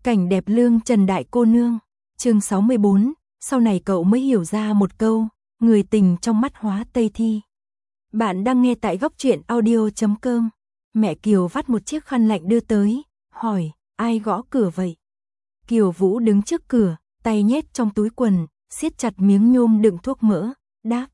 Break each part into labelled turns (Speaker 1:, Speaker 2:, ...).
Speaker 1: Cảnh đẹp lương Trần đại cô nương. Chương 64, sau này cậu mới hiểu ra một câu, người tình trong mắt hóa Tây Thi. Bạn đang nghe tại góc truyện audio.com. Mẹ Kiều vắt một chiếc khăn lạnh đưa tới, hỏi, ai gõ cửa vậy? Kiều Vũ đứng trước cửa, tay nhét trong túi quần, siết chặt miếng nhôm đựng thuốc mỡ, đáp.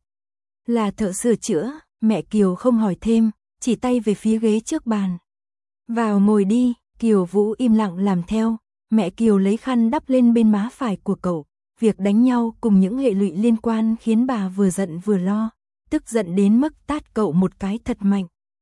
Speaker 1: Là thợ sửa chữa. Mẹ Kiều không hỏi thêm, chỉ tay về phía ghế trước bàn. Vào ngồi đi. Kiều Vũ im lặng làm theo. Mẹ Kiều lấy khăn đắp lên bên má phải của cậu. Việc đánh nhau cùng những hệ lụy liên quan khiến bà vừa giận vừa lo, tức giận đến mức tát cậu một cái thật mạnh.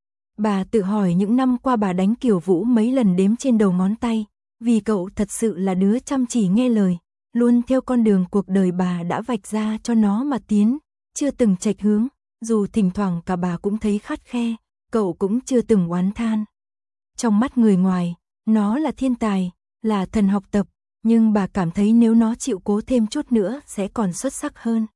Speaker 1: Bà tự hỏi những năm qua bà đánh Kiều Vũ mấy lần đếm trên đầu ngón tay, vì cậu thật sự là đứa chăm chỉ nghe lời, luôn theo con đường cuộc đời bà đã vạch ra cho nó mà tiến, chưa từng chệch hướng, dù thỉnh thoảng cả bà cũng thấy khắt khe, cậu cũng chưa từng oán than. Trong mắt người ngoài, nó là thiên tài, là thần học tập, nhưng bà cảm thấy nếu nó chịu cố thêm chút nữa sẽ còn xuất sắc hơn.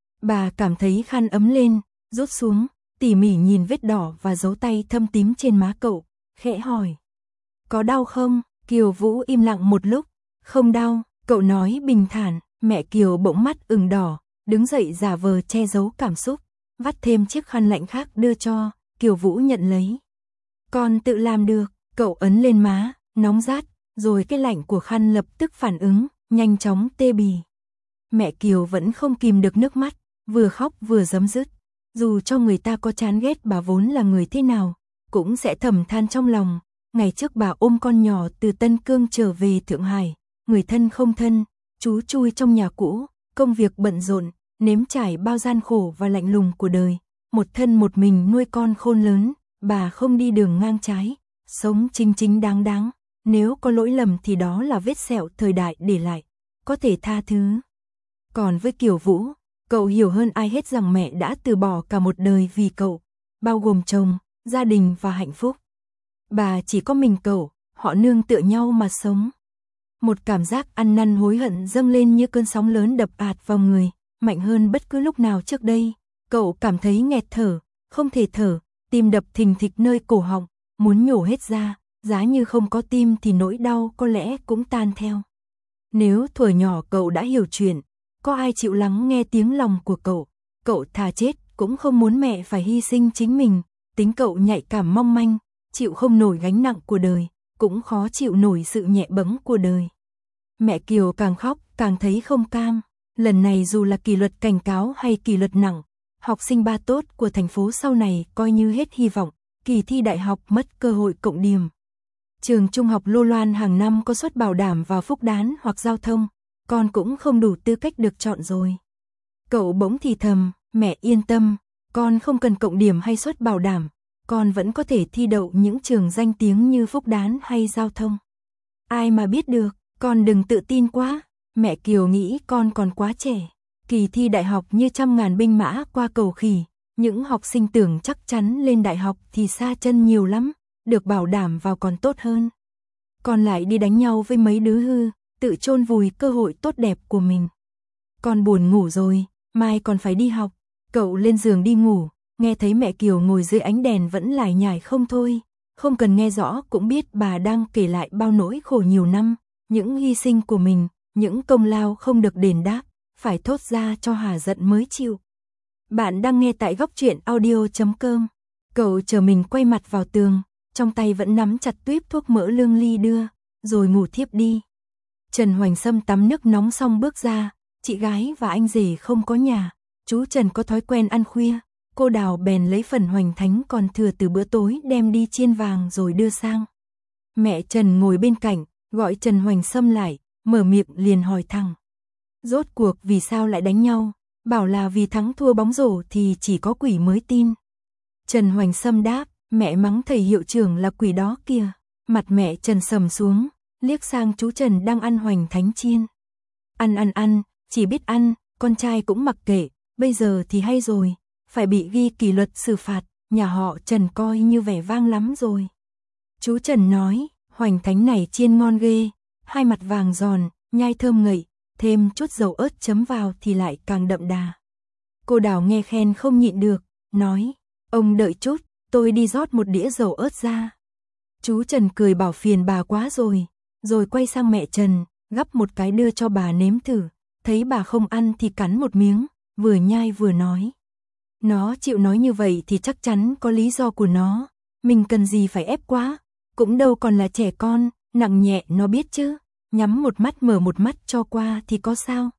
Speaker 1: Bà cảm thấy khăn ấm lên, rút xuống, tỉ mỉ nhìn vết đỏ và dấu tay thâm tím trên má cậu, khẽ hỏi. Có đau không? Kiều Vũ im lặng một lúc. Không đau, cậu nói bình thản. Mẹ Kiều bỗng mắt ửng đỏ, đứng dậy giả vờ che giấu cảm xúc, vắt thêm chiếc khăn lạnh khác đưa cho. Kiều Vũ nhận lấy. Con tự làm được. Cậu ấn lên má, nóng rát, rồi cái lạnh của khăn lập tức phản ứng, nhanh chóng tê bì. Mẹ Kiều vẫn không kìm được nước mắt, vừa khóc vừa giấm dứt. Dù cho người ta có chán ghét bà vốn là người thế nào, cũng sẽ thầm than trong lòng. Ngày trước bà ôm con nhỏ từ Tân Cương trở về Thượng Hải, người thân không thân, chú chui trong nhà cũ, công việc bận rộn, nếm trải bao gian khổ và lạnh lùng của đời. Một thân một mình nuôi con khôn lớn, bà không đi đường ngang trái, sống chính chính đáng đáng. Nếu có lỗi lầm thì đó là vết sẹo thời đại để lại, có thể tha thứ. Còn với Kiều Vũ, cậu hiểu hơn ai hết rằng mẹ đã từ bỏ cả một đời vì cậu, bao gồm chồng, gia đình và hạnh phúc. Bà chỉ có mình cậu, họ nương tựa nhau mà sống. Một cảm giác ăn năn hối hận dâng lên như cơn sóng lớn đập ạt vào người, mạnh hơn bất cứ lúc nào trước đây. Cậu cảm thấy nghẹt thở, không thể thở, tim đập thình thịch nơi cổ họng, muốn nhổ hết ra. Giá như không có tim thì nỗi đau có lẽ cũng tan theo. Nếu thuở nhỏ cậu đã hiểu chuyện, có ai chịu lắng nghe tiếng lòng của cậu thà chết cũng không muốn mẹ phải hy sinh chính mình. Tính cậu nhạy cảm mong manh, chịu không nổi gánh nặng của đời, cũng khó chịu nổi sự nhẹ bẫng của đời. Mẹ Kiều càng khóc càng thấy không cam. Lần này dù là kỷ luật cảnh cáo hay kỷ luật nặng, học sinh ba tốt của thành phố sau này coi như hết hy vọng, kỳ thi đại học mất cơ hội cộng điểm. Trường trung học Lô Loan hàng năm có suất bảo đảm vào Phúc Đán hoặc giao thông, con cũng không đủ tư cách được chọn rồi. Cậu bỗng thì thầm, mẹ yên tâm, con không cần cộng điểm hay suất bảo đảm, con vẫn có thể thi đậu những trường danh tiếng như Phúc Đán hay giao thông. Ai mà biết được, con đừng tự tin quá. Mẹ Kiều nghĩ con còn quá trẻ. Kỳ thi đại học như trăm ngàn binh mã qua cầu khỉ, những học sinh tưởng chắc chắn lên đại học thì xa chân nhiều lắm, được bảo đảm vào còn tốt hơn. Con lại đi đánh nhau với mấy đứa hư, tự chôn vùi cơ hội tốt đẹp của mình. Con buồn ngủ rồi, mai còn phải đi học. Cậu lên giường đi ngủ, nghe thấy mẹ Kiều ngồi dưới ánh đèn vẫn lải nhải không thôi. Không cần nghe rõ cũng biết bà đang kể lại bao nỗi khổ nhiều năm, những hy sinh của mình, những công lao không được đền đáp, phải thốt ra cho hả giận mới chịu. Bạn đang nghe tại góc truyện audio.com. Cậu chờ mình quay mặt vào tường, trong tay vẫn nắm chặt tuýp thuốc mỡ Lương Ly đưa, rồi ngủ thiếp đi. Trần Hoành Sâm tắm nước nóng xong bước ra, chị gái và anh rể không có nhà, chú Trần có thói quen ăn khuya, cô Đào bèn lấy phần hoành thánh còn thừa từ bữa tối đem đi chiên vàng rồi đưa sang. Mẹ Trần ngồi bên cạnh, gọi Trần Hoành Sâm lại, mở miệng liền hỏi thẳng. Rốt cuộc vì sao lại đánh nhau, bảo là vì thắng thua bóng rổ thì chỉ có quỷ mới tin. Trần Hoành Sâm đáp, mẹ mắng thầy hiệu trưởng là quỷ đó kìa. Mặt mẹ Trần sầm xuống, liếc sang chú Trần đang ăn hoành thánh chiên. Ăn, chỉ biết ăn, con trai cũng mặc kệ, bây giờ thì hay rồi, phải bị ghi kỷ luật xử phạt, nhà họ Trần coi như vẻ vang lắm rồi. Chú Trần nói, hoành thánh này chiên ngon ghê, hai mặt vàng giòn, nhai thơm ngậy, thêm chút dầu ớt chấm vào thì lại càng đậm đà. Cô Đào nghe khen không nhịn được, nói, ông đợi chút, tôi đi rót một đĩa dầu ớt ra. Chú Trần cười bảo phiền bà quá rồi, rồi quay sang mẹ Trần, gắp một cái đưa cho bà nếm thử, thấy bà không ăn thì cắn một miếng, vừa nhai vừa nói. Nó chịu nói như vậy thì chắc chắn có lý do của nó, mình cần gì phải ép quá, cũng đâu còn là trẻ con, nặng nhẹ nó biết chứ, nhắm một mắt mở một mắt cho qua thì có sao.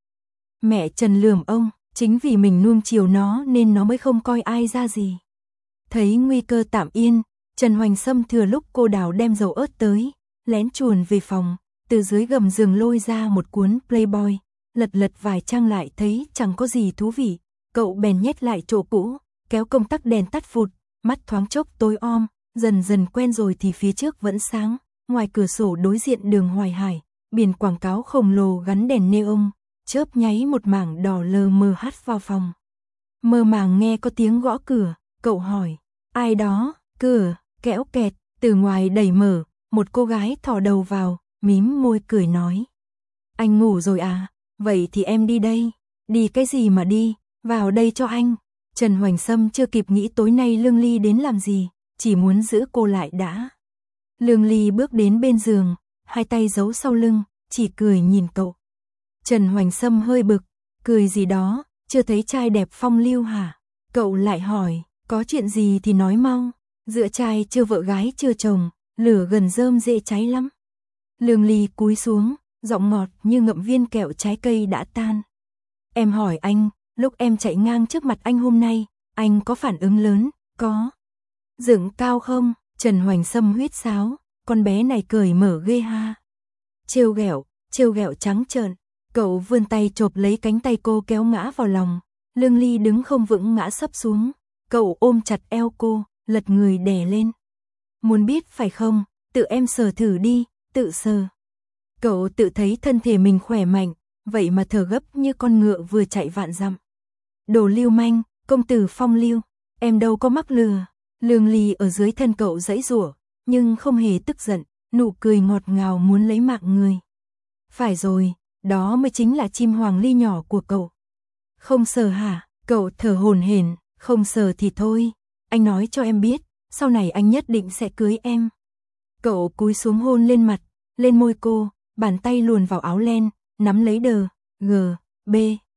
Speaker 1: Mẹ Trần lườm ông, chính vì mình nuông chiều nó nên nó mới không coi ai ra gì. Thấy nguy cơ tạm yên, Trần Hoành Sâm thừa lúc cô Đào đem dầu ớt tới, lén chuồn về phòng, từ dưới gầm giường lôi ra một cuốn Playboy, lật lật vài trang lại thấy chẳng có gì thú vị, cậu bèn nhét lại chỗ cũ, kéo công tắc đèn tắt phụt, mắt thoáng chốc tối om, dần dần quen rồi thì phía trước vẫn sáng, ngoài cửa sổ đối diện đường Hoài Hải, biển quảng cáo khổng lồ gắn đèn neon, chớp nháy một mảng đỏ lờ mờ hắt vào phòng. Mơ màng nghe có tiếng gõ cửa, cậu hỏi, ai đó, cửa, kẽo kẹt, từ ngoài đẩy mở, một cô gái thò đầu vào, mím môi cười nói. Anh ngủ rồi à, vậy thì em đi đây, đi cái gì mà đi, vào đây cho anh. Trần Hoành Sâm chưa kịp nghĩ tối nay Lương Ly đến làm gì, chỉ muốn giữ cô lại đã. Lương Ly bước đến bên giường, hai tay giấu sau lưng, chỉ cười nhìn cậu. Trần Hoành Sâm hơi bực, cười gì đó, chưa thấy trai đẹp phong lưu hả? Cậu lại hỏi, có chuyện gì thì nói mau, dựa trai chưa vợ gái chưa chồng, lửa gần rơm dễ cháy lắm. Lương Ly cúi xuống, giọng ngọt như ngậm viên kẹo trái cây đã tan. Em hỏi anh, lúc em chạy ngang trước mặt anh hôm nay, anh có phản ứng lớn, có dựng cao không? Trần Hoành Sâm huýt sáo, con bé này cởi mở ghê ha. Trêu ghẹo trắng trợn, cậu vươn tay chộp lấy cánh tay cô kéo ngã vào lòng. Lương Ly đứng không vững ngã sấp xuống, cậu ôm chặt eo cô, lật người đè lên. Muốn biết phải không, tự em sờ thử đi, tự sờ. Cậu tự thấy thân thể mình khỏe mạnh, vậy mà thở gấp như con ngựa vừa chạy vạn dặm. Đồ lưu manh, công tử phong lưu, em đâu có mắc lừa. Lương Ly ở dưới thân cậu giãy giụa, nhưng không hề tức giận, nụ cười ngọt ngào muốn lấy mạng người. Phải rồi, đó mới chính là chim hoàng ly nhỏ của cậu. Không sờ hả? Cậu thở hổn hển, không sờ thì thôi, anh nói cho em biết, sau này anh nhất định sẽ cưới em. Cậu cúi xuống hôn lên mặt, lên môi cô, bàn tay luồn vào áo len, nắm lấy đờ, b,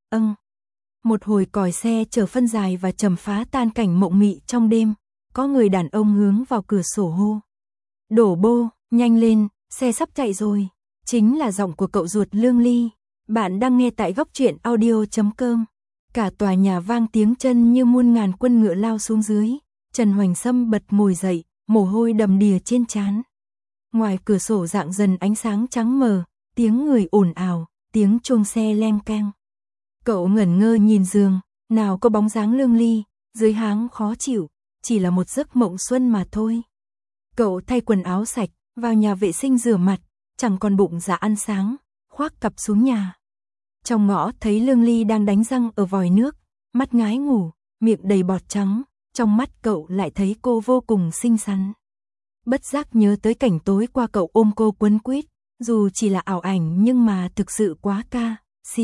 Speaker 1: Một hồi còi xe chở phân dài và trầm phá tan cảnh mộng mị trong đêm, có người đàn ông hướng vào cửa sổ hô. Đổ bô, nhanh lên, xe sắp chạy rồi. Chính là giọng của cậu ruột Lương Ly. Bạn đang nghe tại góc truyện audio.com. Cả tòa nhà vang tiếng chân như muôn ngàn quân ngựa lao xuống dưới. Trần Hoành Sâm bật ngồi dậy, mồ hôi đầm đìa trên trán. Ngoài cửa sổ rạng dần ánh sáng trắng mờ, tiếng người ồn ào, tiếng chuông xe leng keng. Cậu ngẩn ngơ nhìn giường, nào có bóng dáng Lương Ly, dưới háng khó chịu, chỉ là một giấc mộng xuân mà thôi. Cậu thay quần áo sạch, vào nhà vệ sinh rửa mặt, chẳng còn bụng dạ ăn sáng, khoác cặp xuống nhà. Trong ngõ thấy Lương Ly đang đánh răng ở vòi nước, mắt ngái ngủ, miệng đầy bọt trắng, trong mắt cậu lại thấy cô vô cùng xinh xắn. Bất giác nhớ tới cảnh tối qua cậu ôm cô quấn quýt, dù chỉ là ảo ảnh nhưng mà thực sự quá ca,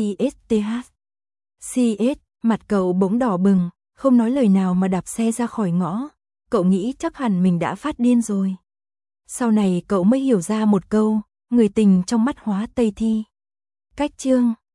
Speaker 1: CS, mặt cậu bỗng đỏ bừng, không nói lời nào mà đạp xe ra khỏi ngõ, cậu nghĩ chắc hẳn mình đã phát điên rồi. Sau này cậu mới hiểu ra một câu, người tình trong mắt hóa Tây Thi. Cách chương